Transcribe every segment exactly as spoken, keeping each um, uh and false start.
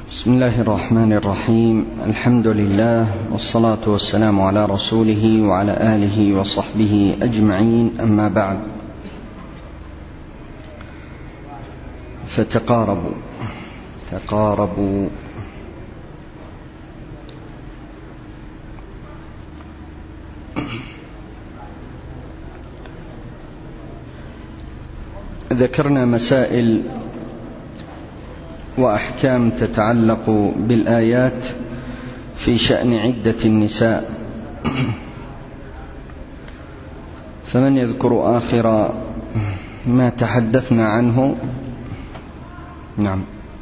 بسم الله الرحمن الرحيم. الحمد لله والصلاة والسلام على رسوله وعلى آله وصحبه أجمعين، أما بعد، فتقاربوا تقاربوا ذكرنا مسائل وأحكام تتعلق بالآيات في شأن عدة النساء، فمن يذكر آخر ما تحدثنا عنه؟ نعم.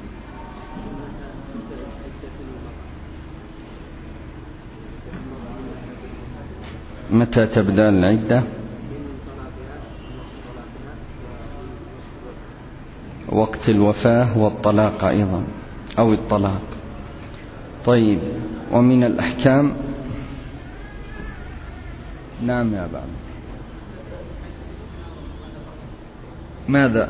متى تبدأ العدة؟ وقت الوفاة والطلاق أيضا، أو الطلاق. طيب، ومن الأحكام؟ نعم يا بعض. ماذا؟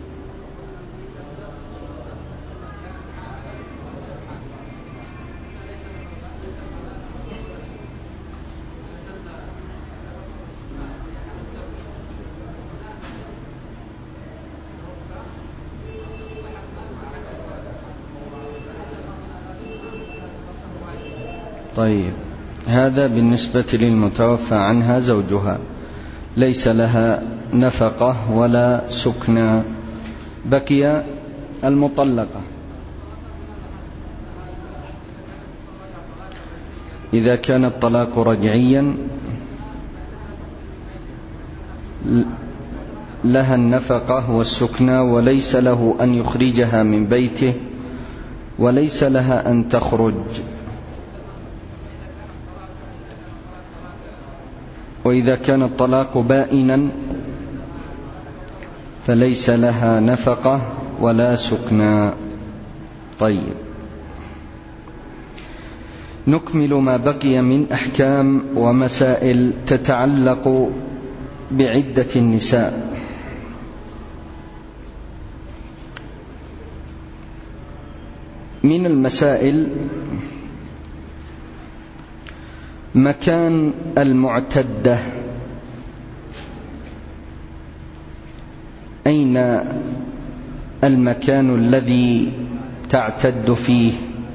طيب، هذا بالنسبة للمتوفى عنها زوجها، ليس لها نفقة ولا سكنى. بقي المطلقة. إذا كان الطلاق رجعيا لها النفقة والسكنى، وليس له أن يخرجها من بيته، وليس لها أن تخرج. وإذا كان الطلاق بائنا فليس لها نفقة ولا سكنى. طيب، نكمل ما بقي من أحكام ومسائل تتعلق بعدة النساء. من المسائل مكان المعتدة، أين المكان الذي تعتد فيه؟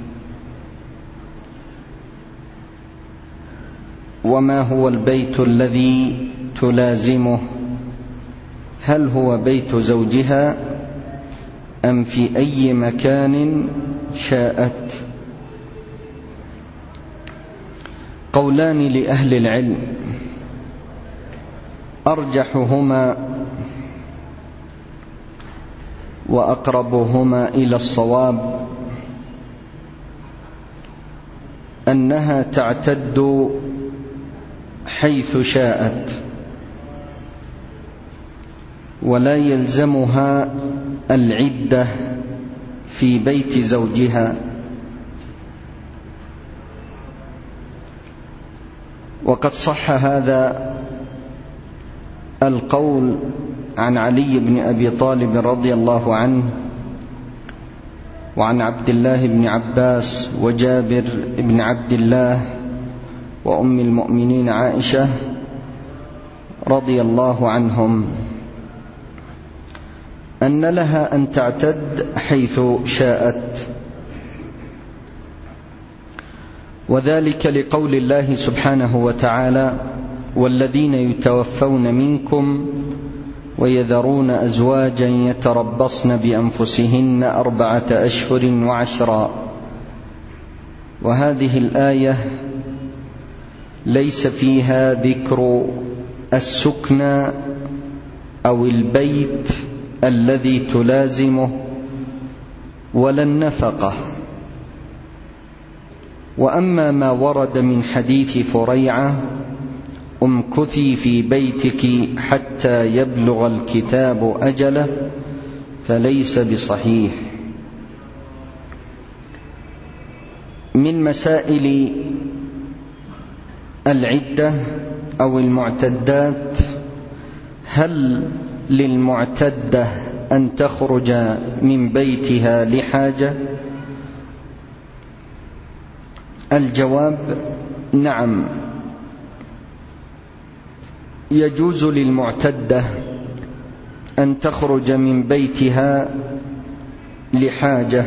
وما هو البيت الذي تلازمه؟ هل هو بيت زوجها أم في أي مكان شاءت؟ قولان لأهل العلم، أرجحهما وأقربهما إلى الصواب أنها تعتد حيث شاءت، ولا يلزمها العدة في بيت زوجها. وقد صح هذا القول عن علي بن أبي طالب رضي الله عنه، وعن عبد الله بن عباس وجابر بن عبد الله وأم المؤمنين عائشة رضي الله عنهم، أن لها أن تعتد حيث شاءت، وذلك لقول الله سبحانه وتعالى: والذين يتوفون منكم ويذرون أزواجا يتربصن بأنفسهن أربعة أشهر وعشرا. وهذه الآية ليس فيها ذكر السكنى أو البيت الذي تلازمه ولا النفقة. وأما ما ورد من حديث فريعة: امكثي في بيتك حتى يبلغ الكتاب أجله، فليس بصحيح. من مسائل العدة أو المعتدات: هل للمعتدة أن تخرج من بيتها لحاجة، الجواب: نعم، يجوز للمعتدة أن تخرج من بيتها لحاجة.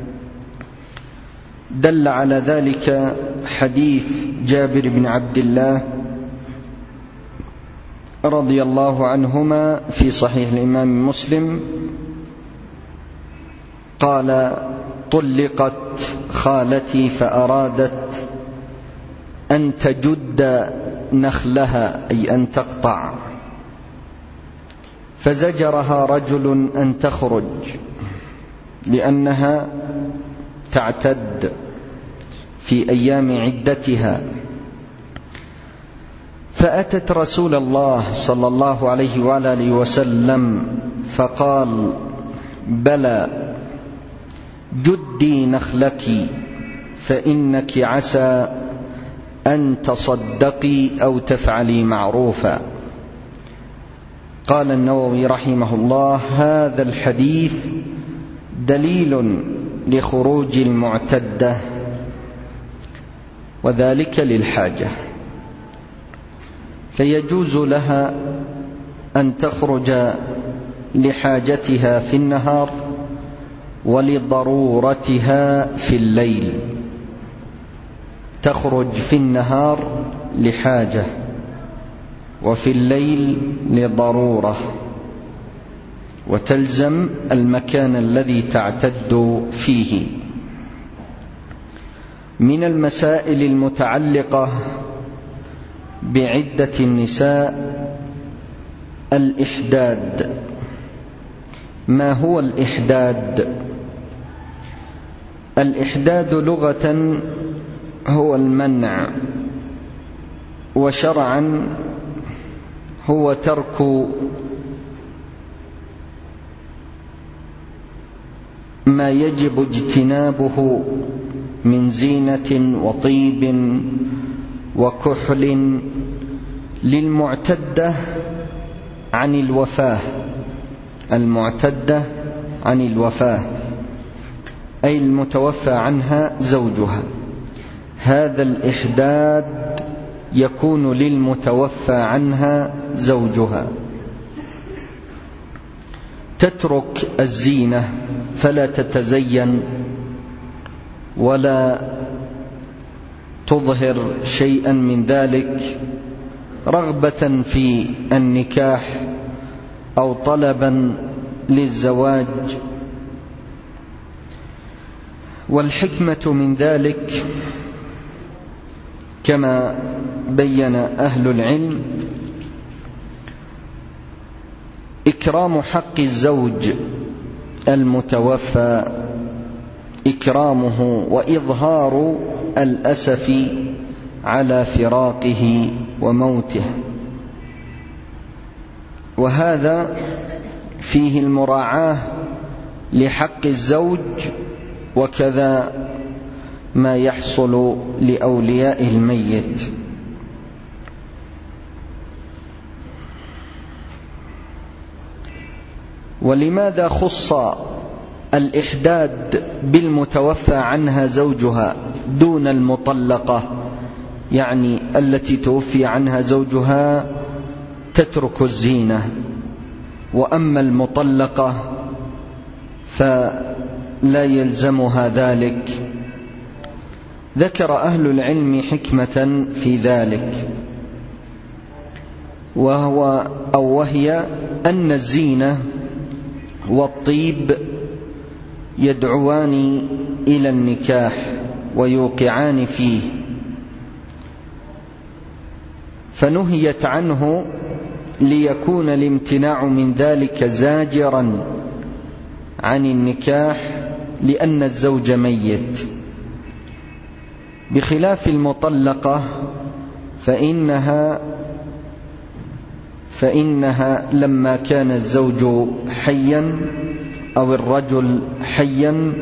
دل على ذلك حديث جابر بن عبد الله رضي الله عنهما في صحيح الإمام مسلم قال: طلقت خالتي فأرادت أن تجد نخلها، أي أن تقطع، فزجرها رجل أن تخرج لأنها تعتد في أيام عدتها، فأتت رسول الله صلى الله عليه وآله وسلم فقال: بلى، جدي نخلك فإنك عسى أن تصدقي أو تفعلي معروفا. قال النووي رحمه الله: هذا الحديث دليل لخروج المعتدة، وذلك للحاجة، فيجوز لها أن تخرج لحاجتها في النهار ولضرورتها في الليل. تخرج في النهار لحاجة وفي الليل لضرورة، وتلزم المكان الذي تعتد فيه. من المسائل المتعلقة بعدة النساء الإحداد. ما هو الإحداد؟ الإحداد لغة هو المنع، وشرعا هو ترك ما يجب اجتنابه من زينة وطيب وكحل للمعتدة عن الوفاة. المعتدة عن الوفاة أي المتوفى عنها زوجها. هذا الإحداد يكون للمتوفى عنها زوجها. تترك الزينة فلا تتزين ولا تظهر شيئا من ذلك رغبة في النكاح أو طلبا للزواج. والحكمة من ذلك كما بين أهل العلم إكرام حق الزوج المتوفى، إكرامه وإظهار الأسف على فراقه وموته، وهذا فيه المراعاة لحق الزوج، وكذا ما يحصل لأولياء الميت. ولماذا خص الإحداد بالمتوفى عنها زوجها دون المطلقة؟ يعني التي توفي عنها زوجها تترك الزينة، وأما المطلقة فلا يلزمها ذلك. ذكر أهل العلم حكمة في ذلك، وهو أو وهي أن الزينة والطيب يدعوان إلى النكاح ويوقعان فيه، فنهيت عنه ليكون الامتناع من ذلك زاجرا عن النكاح لأن الزوج ميت، بخلاف المطلقة فإنها فإنها لما كان الزوج حيا أو الرجل حيا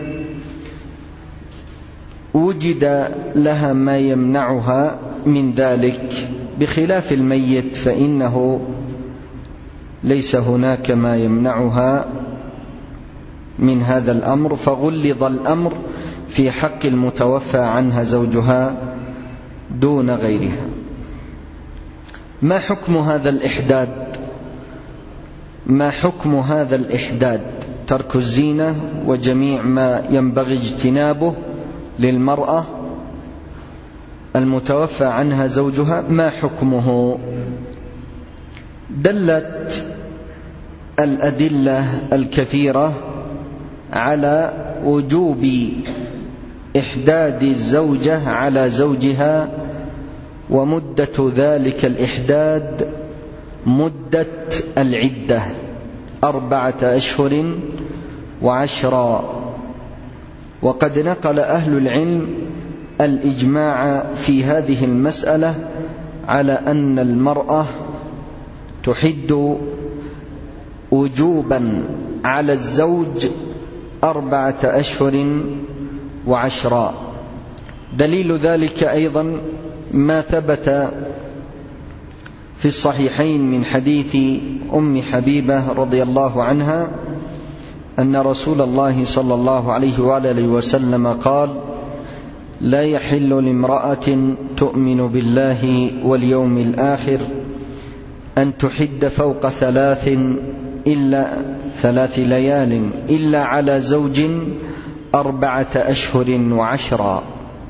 وجد لها ما يمنعها من ذلك، بخلاف الميت فإنه ليس هناك ما يمنعها من هذا الأمر، فغلظ الأمر في حق المتوفى عنها زوجها دون غيرها. ما حكم هذا الإحداد؟ ما حكم هذا الإحداد؟ ترك الزينة وجميع ما ينبغي اجتنابه للمرأة المتوفى عنها زوجها، ما حكمه؟ دلت الأدلة الكثيرة على وجوب إحداد الزوجة على زوجها، ومدة ذلك الإحداد مدة العدة أربعة أشهر وعشرا. وقد نقل أهل العلم الإجماع في هذه المسألة على أن المرأة تحد وجوبا على الزوج أربعة أشهر وعشرا. دليل ذلك أيضا ما ثبت في الصحيحين من حديث أم حبيبة رضي الله عنها أن رسول الله صلى الله عليه وآله وسلم قال: لا يحل لامرأة تؤمن بالله واليوم الآخر أن تحد فوق ثلاث إلا ثلاث ليال إلا على زوج أربعة أشهر وعشرا.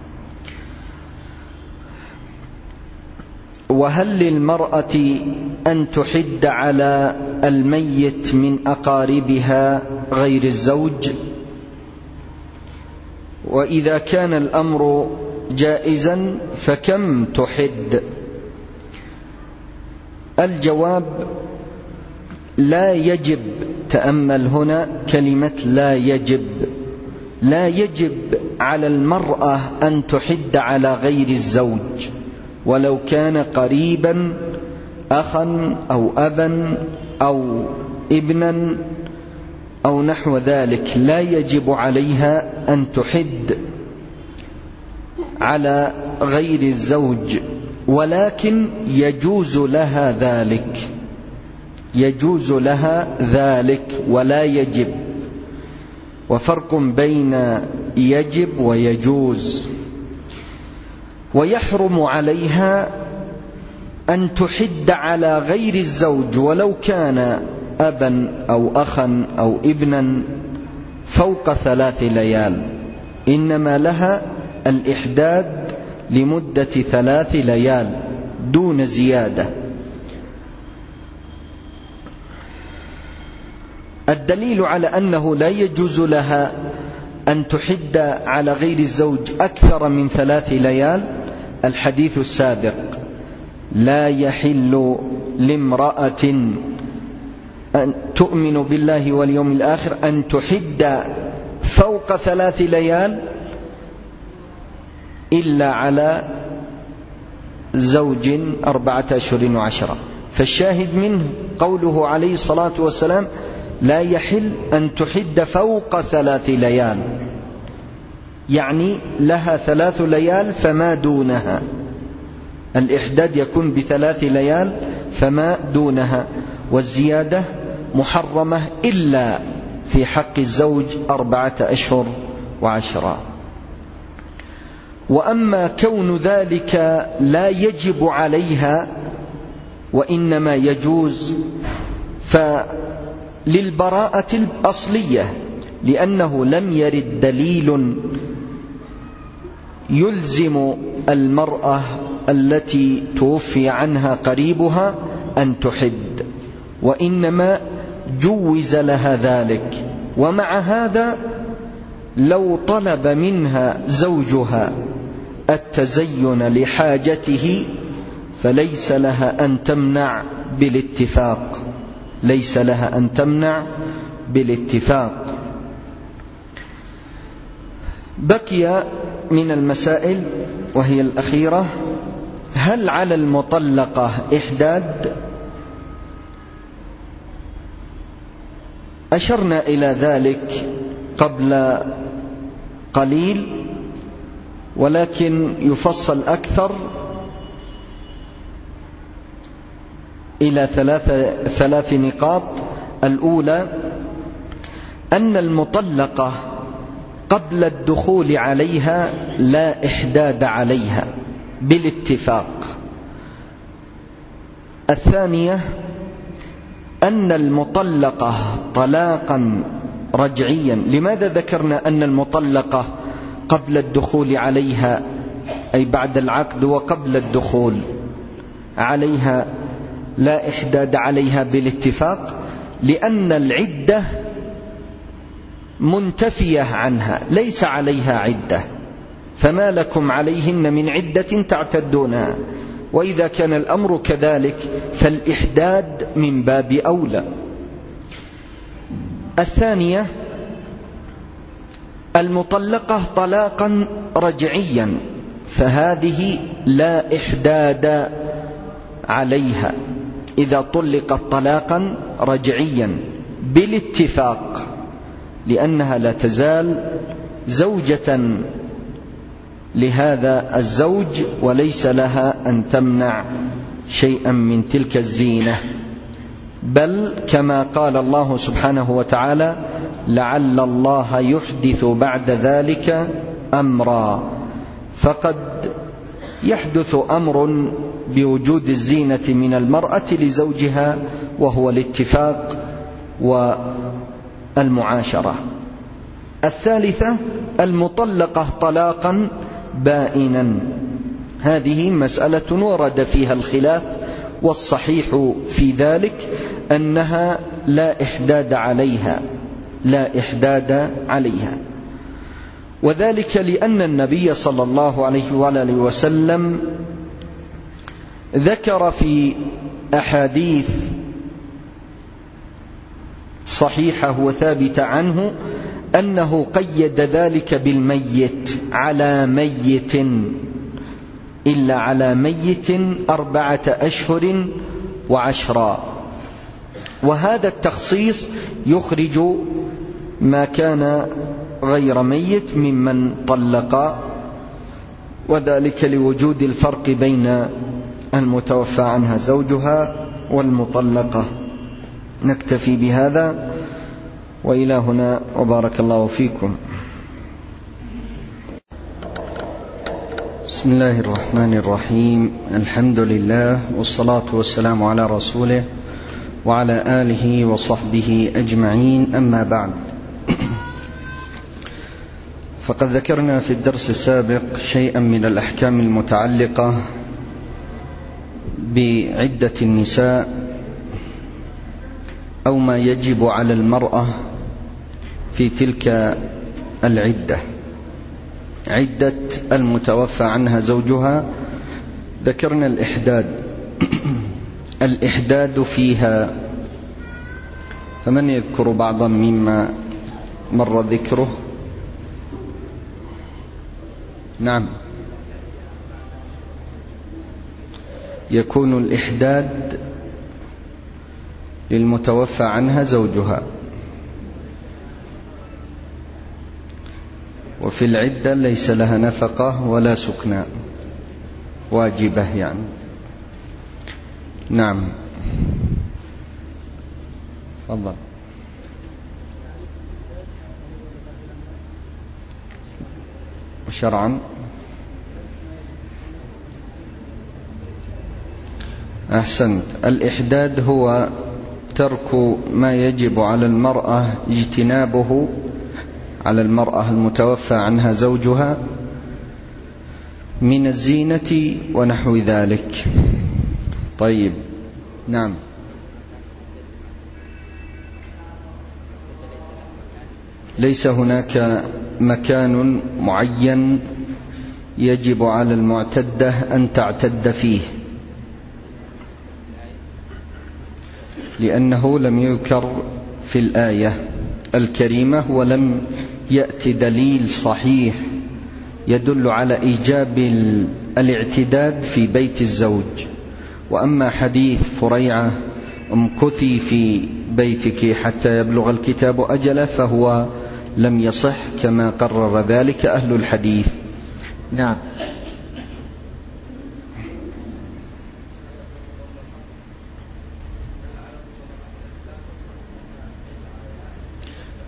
وهل للمرأة أن تحد على الميت من أقاربها غير الزوج؟ وإذا كان الأمر جائزا فكم تحد؟ الجواب: لا يجب. تأمل هنا كلمة لا يجب. لا يجب على المرأة أن تحد على غير الزوج ولو كان قريبا، أخا أو أبا أو ابنا أو نحو ذلك، لا يجب عليها أن تحد على غير الزوج، ولكن يجوز لها ذلك، يجوز لها ذلك ولا يجب. وفرق بين يجب ويجوز. ويحرم عليها أن تحد على غير الزوج ولو كان أبا أو أخا أو ابنا فوق ثلاث ليال، إنما لها الإحداد لمدة ثلاث ليال دون زيادة. الدليل على أنه لا يجوز لها أن تحد على غير الزوج أكثر من ثلاث ليال الحديث السابق: لا يحل لامرأة أن تؤمن بالله واليوم الآخر أن تحد فوق ثلاث ليال إلا على زوج أربعة أشهر وعشرة. فالشاهد منه قوله عليه الصلاة والسلام: لا يحل أن تحد فوق ثلاث ليال، يعني لها ثلاث ليال فما دونها. الإحداد يكون بثلاث ليال فما دونها، والزيادة محرمة إلا في حق الزوج أربعة أشهر وعشرة. وأما كون ذلك لا يجب عليها وإنما يجوز فللبراءة الأصلية، لأنه لم يرد دليل يلزم المرأة التي توفي عنها قريبها أن تحد، وإنما جوز لها ذلك. ومع هذا لو طلب منها زوجها التزين لحاجته فليس لها أن تمنع بالاتفاق، ليس لها أن تمنع بالاتفاق. بقي من المسائل وهي الأخيرة: هل على المطلقة إحداد؟ أشرنا إلى ذلك قبل قليل، ولكن يفصل أكثر إلى ثلاث, ثلاث نقاط. الأولى: أن المطلقة قبل الدخول عليها لا إحداد عليها بالاتفاق. الثانية أن المطلقة طلاقا رجعيا. لماذا ذكرنا أن المطلقة قبل الدخول عليها أي بعد العقد وقبل الدخول عليها لا إحداد عليها بالاتفاق؟ لأن العدة منتفية عنها، ليس عليها عدة، فما لكم عليهن من عدة تعتدونها، وإذا كان الأمر كذلك فالإحداد من باب أولى. الثانية المطلقة طلاقا رجعيا، فهذه لا إحداد عليها إذا طلقت طلاقا رجعيا بالاتفاق، لأنها لا تزال زوجة لهذا الزوج وليس لها أن تمنع شيئا من تلك الزينة، بل كما قال الله سبحانه وتعالى: لعل الله يحدث بعد ذلك أمرا. فقد يحدث أمر بوجود الزينة من المرأة لزوجها وهو الاتفاق والمعاشرة. الثالثة المطلقة طلاقا بائنا، هذه مسألة ورد فيها الخلاف، والصحيح في ذلك أنها لا إحداد عليها لا إحداد عليها وذلك لأن النبي صلى الله عليه وآله وسلم ذكر في أحاديث صحيحة وثابتة عنه أنه قيد ذلك بالميت، على ميت إلا على ميت أربعة أشهر وعشرا. وهذا التخصيص يخرج ما كان غير ميت ممن طلق، وذلك لوجود الفرق بين المتوفى عنها زوجها والمطلقة. نكتفي بهذا وإلى هنا، وبارك الله فيكم. بسم الله الرحمن الرحيم. الحمد لله والصلاة والسلام على رسوله وعلى آله وصحبه أجمعين، أما بعد. فقد ذكرنا في الدرس السابق شيئا من الأحكام المتعلقة بعدة النساء أو ما يجب على المرأة في تلك العدة. عدة المتوفى عنها زوجها ذكرنا الإحداد الإحداد فيها، فمن يذكر بعضا مما مر ذكره؟ نعم. يكون الإحداد للمتوفى عنها زوجها، وفي العدة ليس لها نفقة ولا سكنى واجبة يعني. نعم، تفضل. شرعا أحسنت. الإحداد هو ترك ما يجب على المرأة اجتنابه على المرأة المتوفى عنها زوجها من الزينة ونحو ذلك. طيب، نعم. ليس هناك مكان معين يجب على المعتدة أن تعتد فيه، لأنه لم يذكر في الآية الكريمة، ولم يأتي دليل صحيح يدل على إيجاب الاعتداد في بيت الزوج. وأما حديث فريعة امكثي في بيتك حتى يبلغ الكتاب أجله فهو لم يصح كما قرر ذلك أهل الحديث. نعم.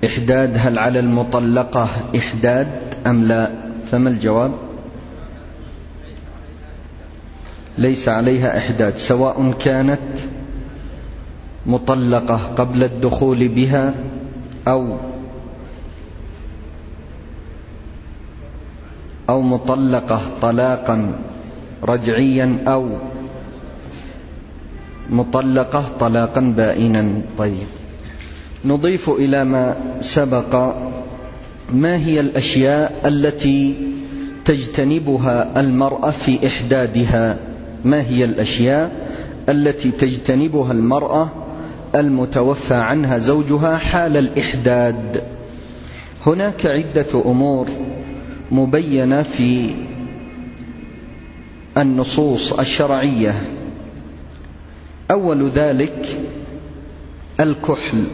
إحداد، هل على المطلقة إحداد أم لا؟ فما الجواب؟ ليس عليها إحداد، سواء كانت مطلقة قبل الدخول بها أو أو مطلقة طلاقا رجعيا أو مطلقة طلاقا بائنا. طيب، نضيف إلى ما سبق ما هي الأشياء التي تجتنبها المرأة في إحدادها؟ ما هي الأشياء التي تجتنبها المرأة المتوفى عنها زوجها حال الإحداد؟ هناك عدة أمور مبينة في النصوص الشرعية. أول ذلك الكحل.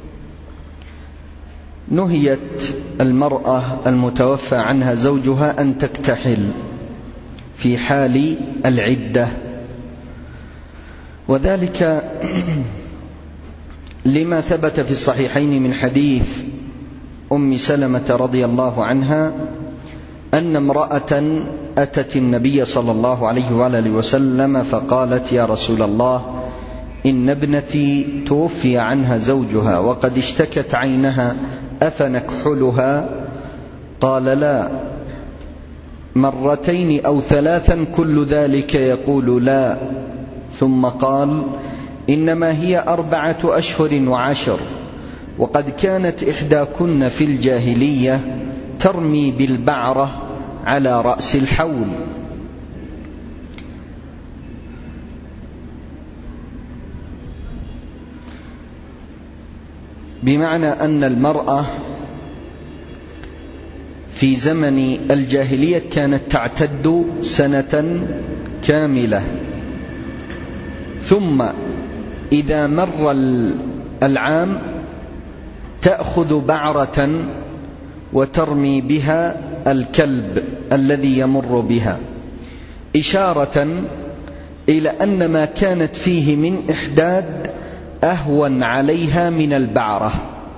نهيت المرأة المتوفى عنها زوجها أن تكتحل في حال العدة، وذلك لما ثبت في الصحيحين من حديث أم سلمة رضي الله عنها أن امرأة أتت النبي صلى الله عليه وآله وسلم فقالت: يا رسول الله، إن ابنتي توفي عنها زوجها وقد اشتكت عينها، أفنكحلها؟ قال: لا، مرتين أو ثلاثا كل ذلك يقول لا. ثم قال: إنما هي أربعة أشهر وعشر، وقد كانت إحداكن في الجاهلية ترمي بالبعرة على رأس الحول. بمعنى أن المرأة في زمن الجاهلية كانت تعتد سنة كاملة، ثم إذا مر العام تأخذ بعرة وترمي بها الكلب الذي يمر بها، إشارة إلى أن ما كانت فيه من إحداد أهون عليها من البعرة،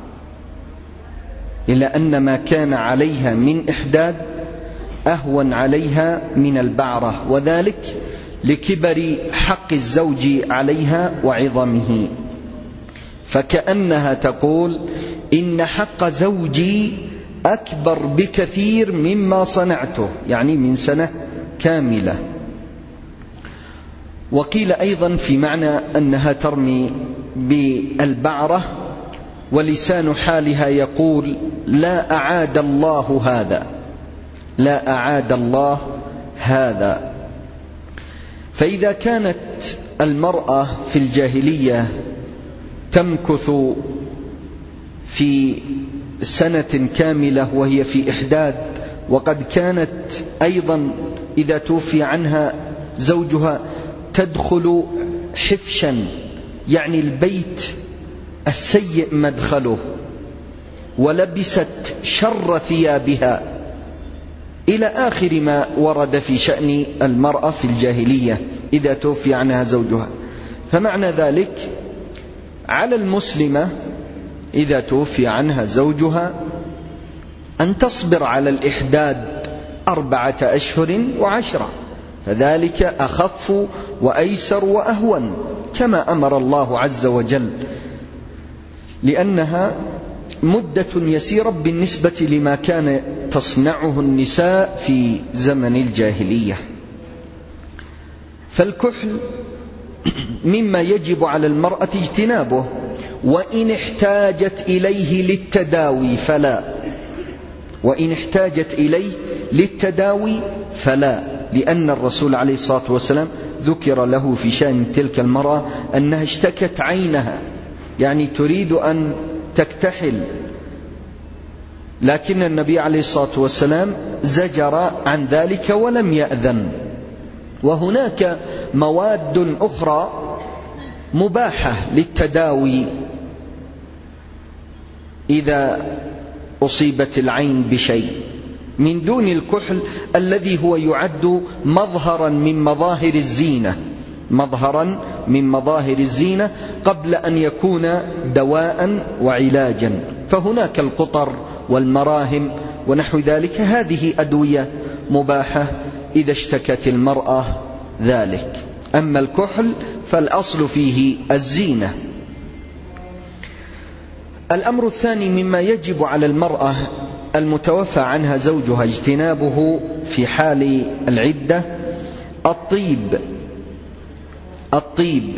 إلى أن ما كان عليها من إحداد أهون عليها من البعرة، وذلك لكبر حق الزوج عليها وعظمه. فكأنها تقول: إن حق زوجي أكبر بكثير مما صنعته، يعني من سنة كاملة. وقيل أيضا في معنى أنها ترمي بالبعرة ولسان حالها يقول: لا أعاد الله هذا، لا أعاد الله هذا. فإذا كانت المرأة في الجاهلية تمكث في سنة كاملة وهي في إحداد، وقد كانت أيضا إذا توفي عنها زوجها تدخل حفشا، يعني البيت السيء مدخله، ولبست شر ثيابها، إلى آخر ما ورد في شأن المرأة في الجاهلية إذا توفي عنها زوجها. فمعنى ذلك على المسلمة إذا توفي عنها زوجها أن تصبر على الإحداد أربعة أشهر وعشرة، فذلك أخف وأيسر وأهون كما أمر الله عز وجل، لأنها مدة يسيرة بالنسبة لما كان تصنعه النساء في زمن الجاهلية. فالكحل مما يجب على المرأة اجتنابه، وإن احتاجت إليه للتداوي فلا، وإن احتاجت إليه للتداوي فلا، لأن الرسول عليه الصلاة والسلام ذكر له في شأن تلك المرأة أنها اشتكت عينها، يعني تريد أن تكتحل، لكن النبي عليه الصلاة والسلام زجر عن ذلك ولم يأذن. وهناك مواد أخرى مباحة للتداوي إذا أصيبت العين بشيء من دون الكحل الذي هو يعد مظهرا من مظاهر الزينة، مظهرا من مظاهر الزينة قبل أن يكون دواء وعلاجا. فهناك القطر والمراهم ونحو ذلك، هذه أدوية مباحة إذا اشتكت المرأة ذلك. أما الكحل فالأصل فيه الزينة. الأمر الثاني مما يجب على المرأة المتوفى عنها زوجها اجتنابه في حال العدة الطيب. الطيب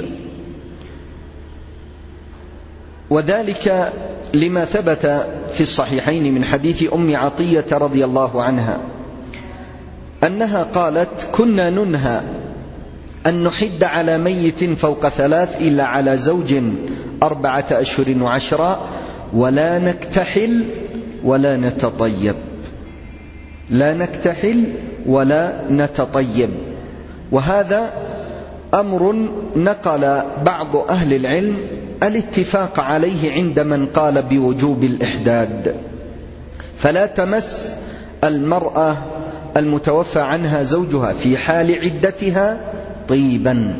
وذلك لما ثبت في الصحيحين من حديث أم عطية رضي الله عنها أنها قالت: كنا ننهى أن نحد على ميت فوق ثلاث إلا على زوج أربعة أشهر وعشرة، ولا نكتحل ولا نتطيب. لا نكتحل ولا نتطيب. وهذا أمر نقل بعض أهل العلم الاتفاق عليه عند من قال بوجوب الإحداد. فلا تمس المرأة المتوفى عنها زوجها في حال عدتها طيبا.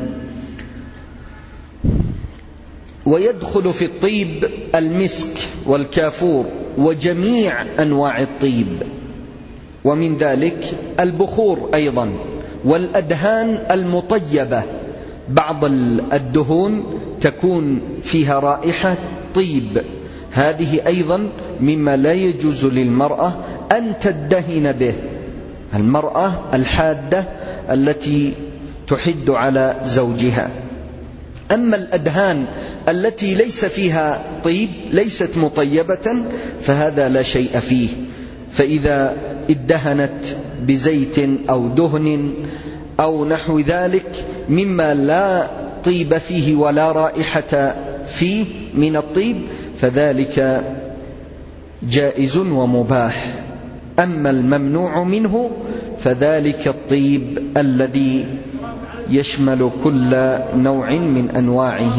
ويدخل في الطيب المسك والكافور وجميع أنواع الطيب، ومن ذلك البخور أيضا والأدهان المطيبة. بعض الدهون تكون فيها رائحة طيب، هذه أيضا مما لا يجوز للمرأة أن تدهن به، المرأة الحادة التي تحد على زوجها. أما الأدهان التي ليس فيها طيب، ليست مطيبة، فهذا لا شيء فيه. فإذا ادهنت بزيت أو دهن أو نحو ذلك مما لا طيب فيه ولا رائحة فيه من الطيب، فذلك جائز ومباح. أما الممنوع منه فذلك الطيب الذي يشمل كل نوع من أنواعه.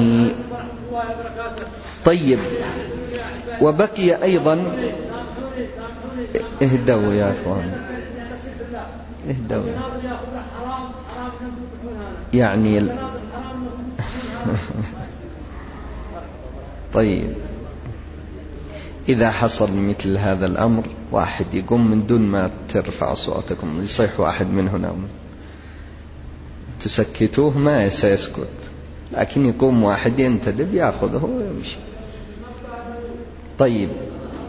طيب، وبقي أيضا، اهدوا يا أخوان، اهدوا يعني ال... طيب، إذا حصل مثل هذا الأمر واحد يقوم من دون ما ترفع صوتكم، يصيح واحد من هنا تسكتوه ما سيسكت، لكن يقوم واحد ينتدب يأخذه ويمشي. طيب،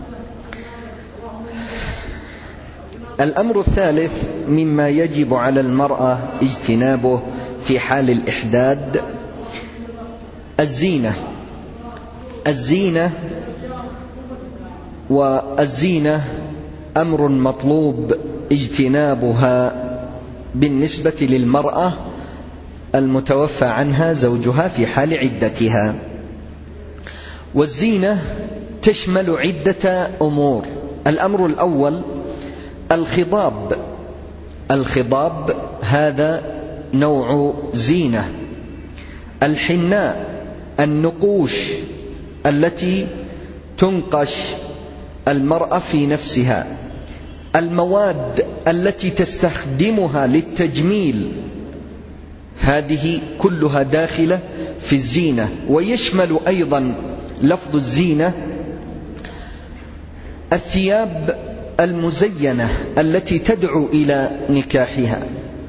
الأمر الثالث مما يجب على المرأة اجتنابه في حال الإحداد الزينة. الزينة والزينة أمر مطلوب اجتنابها بالنسبة للمرأة المتوفى عنها زوجها في حال عدتها. والزينة تشمل عدة أمور. الأمر الأول الخضاب. الخضاب هذا نوع زينة. الحناء، النقوش التي تنقش المرأة في نفسها، المواد التي تستخدمها للتجميل، هذه كلها داخلة في الزينة. ويشمل أيضا لفظ الزينة الثياب المزينة التي تدعو إلى نكاحها.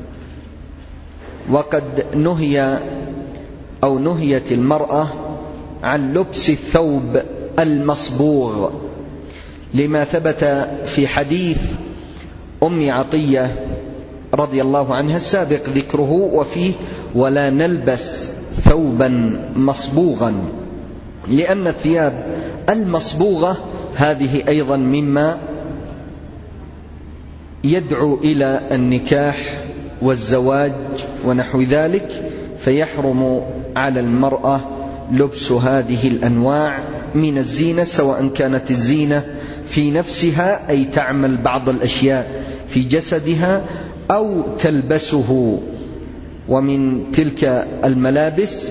وقد نهي أو نهيت المرأة عن لبس الثوب المصبوغ لما ثبت في حديث أم عطية رضي الله عنها السابق ذكره، وفيه ولا نلبس ثوبا مصبوغا، لأن الثياب المصبوغة هذه أيضا مما يدعو إلى النكاح والزواج ونحو ذلك، فيحرم على المرأة لبس هذه الأنواع من الزينة، سواء كانت الزينة في نفسها أي تعمل بعض الأشياء في جسدها أو تلبسه. ومن تلك الملابس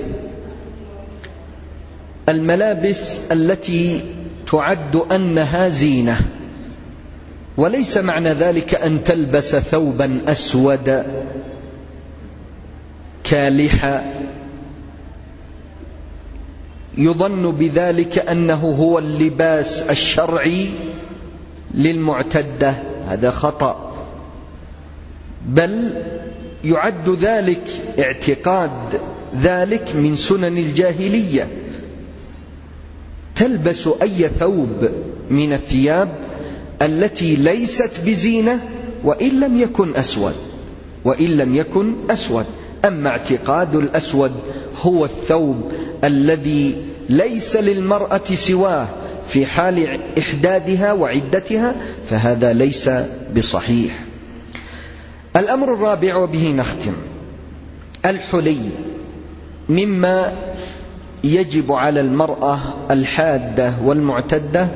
الملابس التي تعد أنها زينة، وليس معنى ذلك أن تلبس ثوبا أسود كالحة يظن بذلك أنه هو اللباس الشرعي للمعتدة، هذا خطأ، بل يعد ذلك اعتقاد ذلك من سنن الجاهلية. تلبس أي ثوب من الثياب التي ليست بزينة وإن لم يكن أسود، وإن لم يكن أسود. أما اعتقاد الأسود هو الثوب الذي ليس للمرأة سواه في حال إحدادها وعدتها، فهذا ليس بصحيح. الأمر الرابع وبه نختم: الحلي مما يجب على المرأة الحادة والمعتدة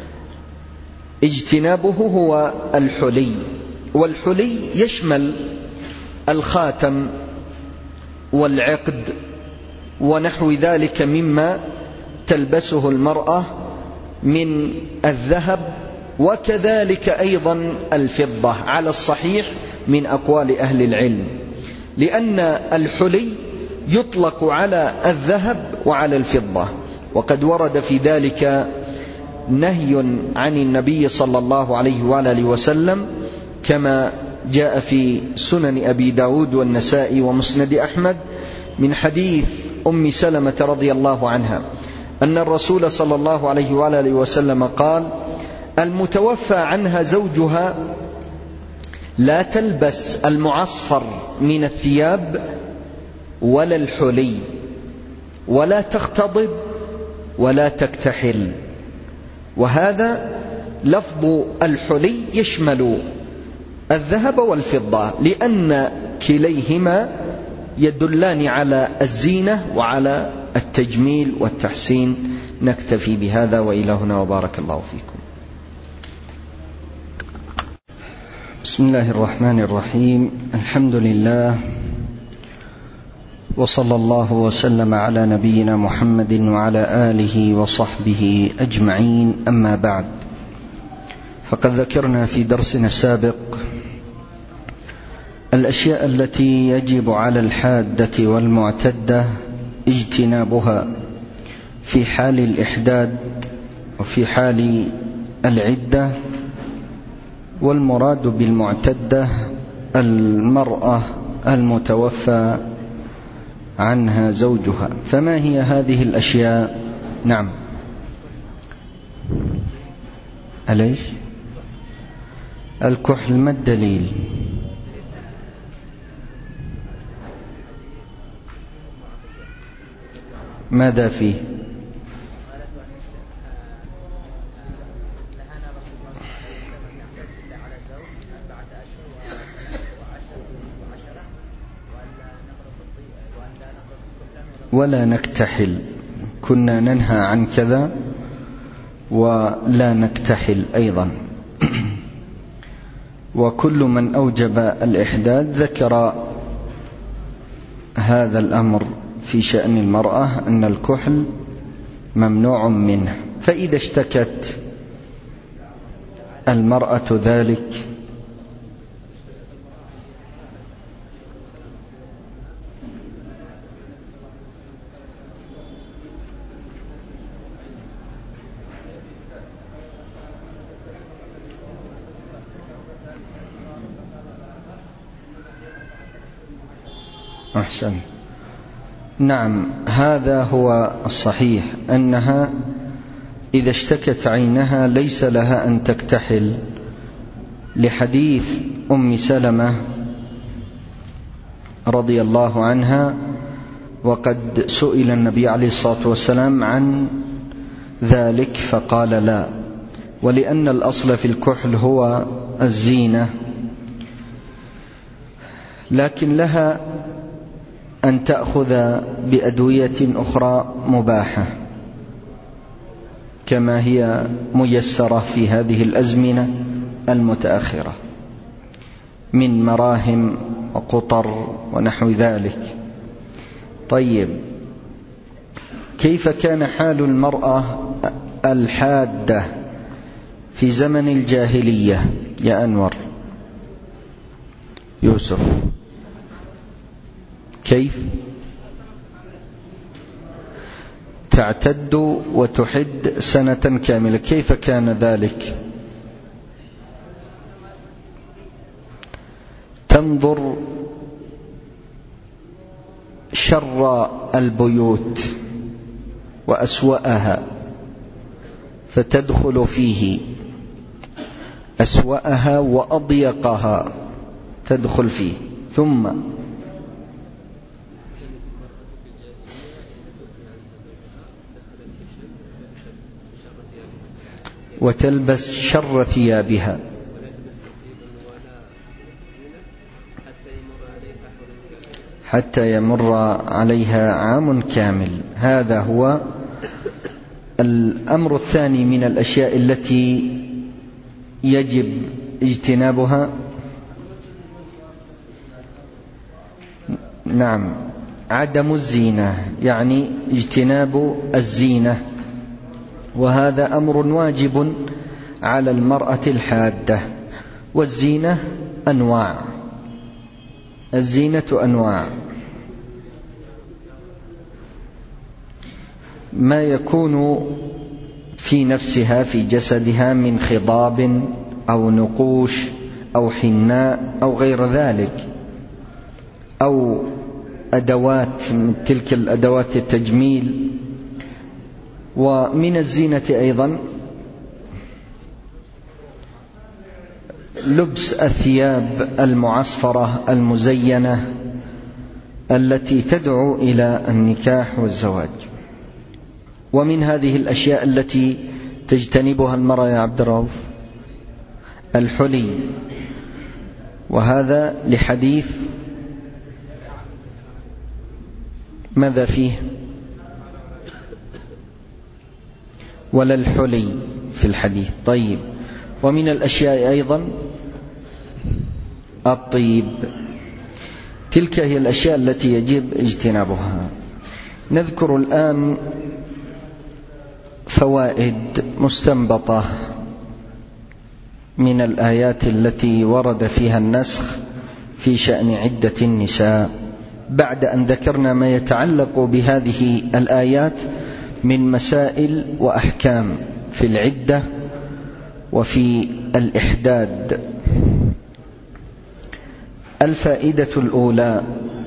اجتنابه هو الحلي. والحلي يشمل الخاتم والعقد ونحو ذلك مما تلبسه المرأة من الذهب، وكذلك أيضا الفضة على الصحيح من أقوال أهل العلم، لأن الحلي يطلق على الذهب وعلى الفضة، وقد ورد في ذلك نهي عن النبي صلى الله عليه وآله وسلم كما جاء في سنن أبي داود والنسائي ومسند أحمد من حديث أم سلمة رضي الله عنها أن الرسول صلى الله عليه وآله وسلم قال: المتوفى عنها زوجها لا تلبس المعصفر من الثياب ولا الحلي، ولا تختضب ولا تكتحل. وهذا لفظ الحلي يشمل الذهب والفضة، لأن كليهما يدلان على الزينة وعلى التجميل والتحسين. نكتفي بهذا وإلى هنا وبارك الله فيكم. بسم الله الرحمن الرحيم. الحمد لله وصلى الله وسلم على نبينا محمد وعلى آله وصحبه أجمعين. أما بعد، فقد ذكرنا في درسنا السابق الأشياء التي يجب على الحادة والمعتدة اجتنابها في حال الإحداد وفي حال العدة. والمراد بالمعتدة المرأة المتوفى عنها زوجها. فما هي هذه الأشياء؟ نعم، أليش الكحل؟ ما الدليل؟ ماذا فيه؟ ولا نكتحل، كنا ننهى عن كذا، ولا نكتحل أيضا. وكل من أوجب الإحداد ذكر هذا الأمر في شأن المرأة أن الكحل ممنوع منه. فإذا اشتكت المرأة ذلك أحسن. نعم، هذا هو الصحيح، أنها إذا اشتكت عينها ليس لها أن تكتحل، لحديث أم سلمة رضي الله عنها، وقد سئل النبي عليه الصلاة والسلام عن ذلك فقال لا. ولأن الأصل في الكحل هو الزينة، لكن لها أن تأخذ بأدوية أخرى مباحة كما هي ميسرة في هذه الأزمنة المتأخرة من مراهم وقطر ونحو ذلك. طيب، كيف كان حال المرأة الحادة في زمن الجاهلية يا أنور؟ يوسف، كيف؟ تعتد وتحد سنة كاملة. كيف كان ذلك؟ تنظر شر البيوت وأسوأها فتدخل فيه، أسوأها وأضيقها تدخل فيه، ثم وتلبس شر ثيابها حتى يمر عليها عام كامل. هذا هو الأمر الثاني من الأشياء التي يجب اجتنابها. نعم، عدم الزينة، يعني اجتناب الزينة، وهذا أمر واجب على المرأة الحادة. والزينة أنواع، الزينة أنواع، ما يكون في نفسها في جسدها من خضاب أو نقوش أو حناء أو غير ذلك، أو أدوات من تلك الأدوات التجميل. ومن الزينة أيضا لبس الثياب المعصفرة المزينة التي تدعو إلى النكاح والزواج. ومن هذه الأشياء التي تجتنبها المرأة يا عبد الرؤوف الحلي، وهذا لحديث ماذا فيه؟ ولا الحلي في الحديث. طيب، ومن الأشياء أيضا الطيب. تلك هي الأشياء التي يجب اجتنابها. نذكر الآن فوائد مستنبطة من الآيات التي ورد فيها النسخ في شأن عدة النساء، بعد أن ذكرنا ما يتعلق بهذه الآيات من مسائل وأحكام في العدة وفي الإحداد. الفائدة الأولى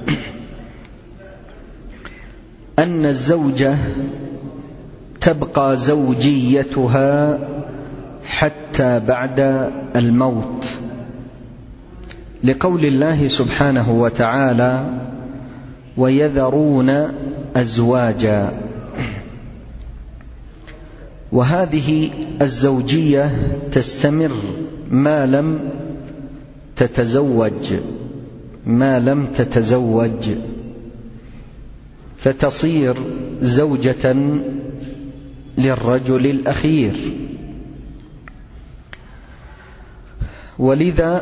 أن الزوجة تبقى زوجيتها حتى بعد الموت، لقول الله سبحانه وتعالى: ويذرون أزواجا. وهذه الزوجية تستمر ما لم تتزوج ما لم تتزوج فتصير زوجة للرجل الأخير. ولذا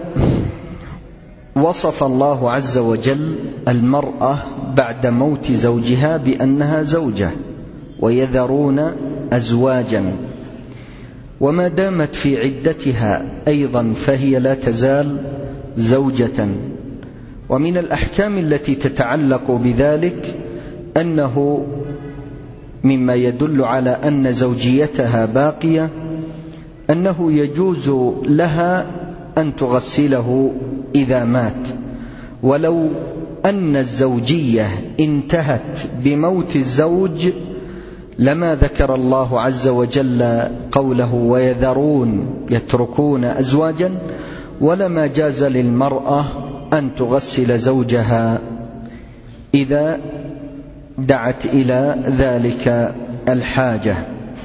وصف الله عز وجل المرأة بعد موت زوجها بأنها زوجة. ويذرون أزواجا، وما دامت في عدتها أيضا فهي لا تزال زوجة. ومن الأحكام التي تتعلق بذلك أنه مما يدل على أن زوجيتها باقية أنه يجوز لها أن تغسله إذا مات، ولو أن الزوجية انتهت بموت الزوج لما ذكر الله عز وجل قوله: ويذرون، يتركون أزواجا، ولما جاز للمرأة أن تغسل زوجها إذا دعت إلى ذلك الحاجة.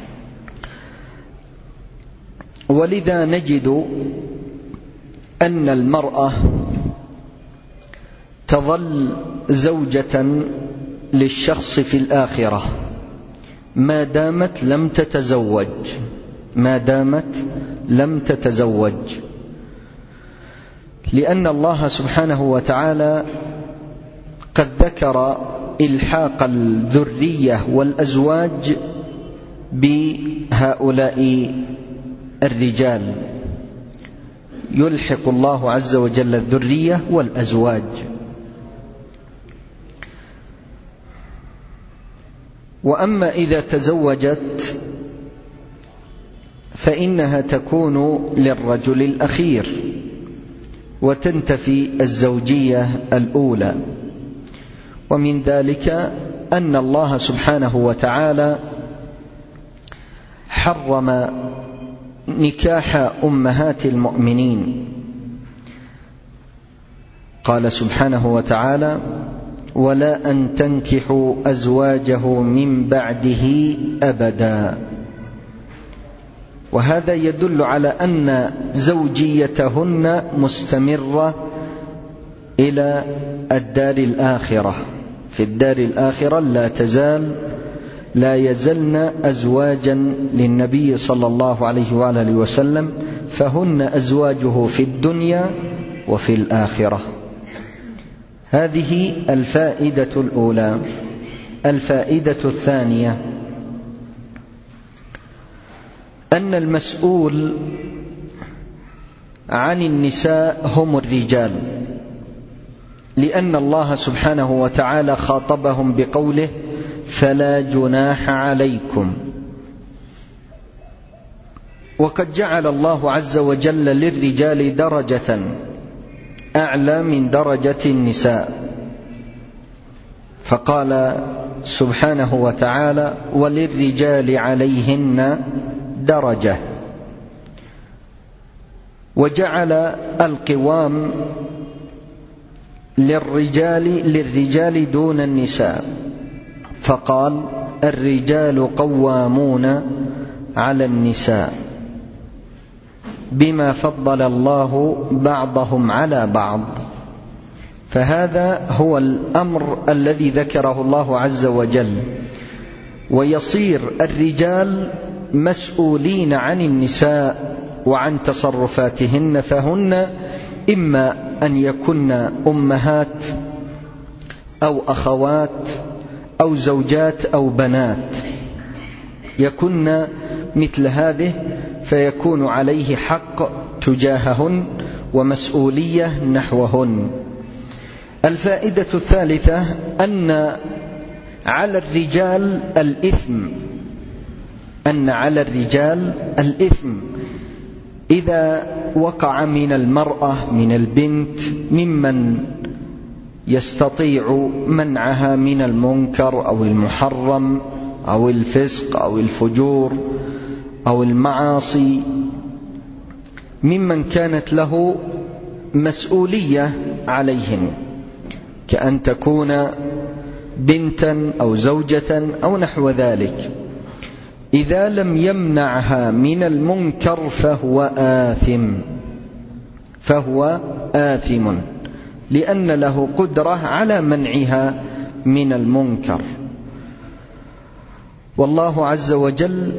ولذا نجد أن المرأة تظل زوجة للشخص في الآخرة ما دامت لم تتزوج ما دامت لم تتزوج لأن الله سبحانه وتعالى قد ذكر إلحاق الذرية والأزواج بهؤلاء الرجال، يلحق الله عز وجل الذرية والأزواج. وأما إذا تزوجت فإنها تكون للرجل الأخير وتنتفي الزوجية الأولى. ومن ذلك أن الله سبحانه وتعالى حرم نكاح أمهات المؤمنين. قال سبحانه وتعالى: ولا أن تنكحوا أزواجه من بعده أبدا. وهذا يدل على أن زوجيتهن مستمرة إلى الدار الآخرة. في الدار الآخرة لا تزال لا يزلن أزواجا للنبي صلى الله عليه وآله وسلم، فهن أزواجه في الدنيا وفي الآخرة. هذه الفائدة الأولى. الفائدة الثانية أن المسؤول عن النساء هم الرجال، لأن الله سبحانه وتعالى خاطبهم بقوله: فلا جناح عليكم. وقد جعل الله عز وجل للرجال درجة أعلى من درجة النساء، فقال سبحانه وتعالى: وللرجال عليهن درجة. وجعل القوام للرجال للرجال دون النساء، فقال: الرجال قوامون على النساء بما فضل الله بعضهم على بعض. فهذا هو الأمر الذي ذكره الله عز وجل، ويصير الرجال مسؤولين عن النساء وعن تصرفاتهن، فهن إما أن يكن أمهات أو أخوات أو زوجات أو بنات، يكن مثل هذه، فيكون عليه حق تجاههن ومسؤولية نحوهن. الفائدة الثالثة أن على الرجال الإثم أن على الرجال الإثم إذا وقع من المرأة من البنت ممن يستطيع منعها من المنكر أو المحرم أو الفسق أو الفجور أو المعاصي، ممن كانت له مسؤولية عليهن، كأن تكون بنتا أو زوجة أو نحو ذلك، إذا لم يمنعها من المنكر فهو آثم فهو آثم لأن له قدرة على منعها من المنكر. والله عز وجل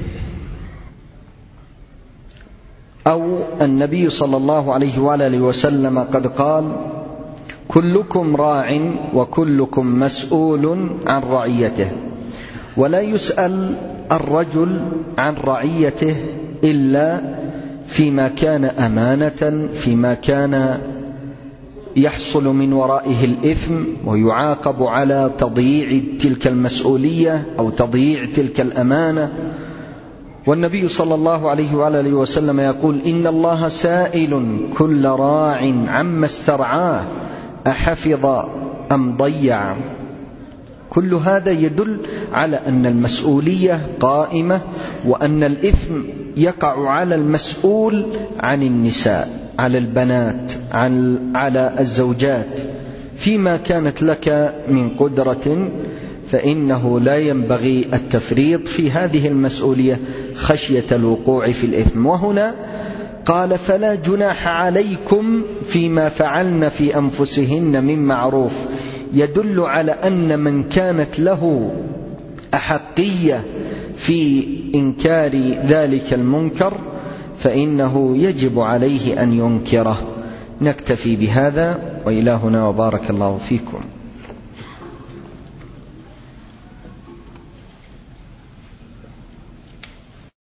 أو النبي صلى الله عليه وآله وسلم قد قال: كلكم راع وكلكم مسؤول عن رعيته. ولا يسأل الرجل عن رعيته إلا فيما كان أمانة، فيما كان يحصل من ورائه الإثم ويعاقب على تضييع تلك المسؤولية أو تضييع تلك الأمانة. والنبي صلى الله عليه وآله وسلم يقول: إن الله سائل كل راع عما استرعاه أحفظ أم ضيع. كل هذا يدل على أن المسؤولية قائمة، وأن الإثم يقع على المسؤول عن النساء، على البنات، على الزوجات، فيما كانت لك من قدرة، فإنه لا ينبغي التفريط في هذه المسؤولية خشية الوقوع في الإثم. وهنا قال: فلا جناح عليكم فيما فعلن في أنفسهن من معروف، يدل على أن من كانت له أحقية في إنكار ذلك المنكر فإنه يجب عليه أن ينكره. نكتفي بهذا، وإلهنا وبارك الله فيكم.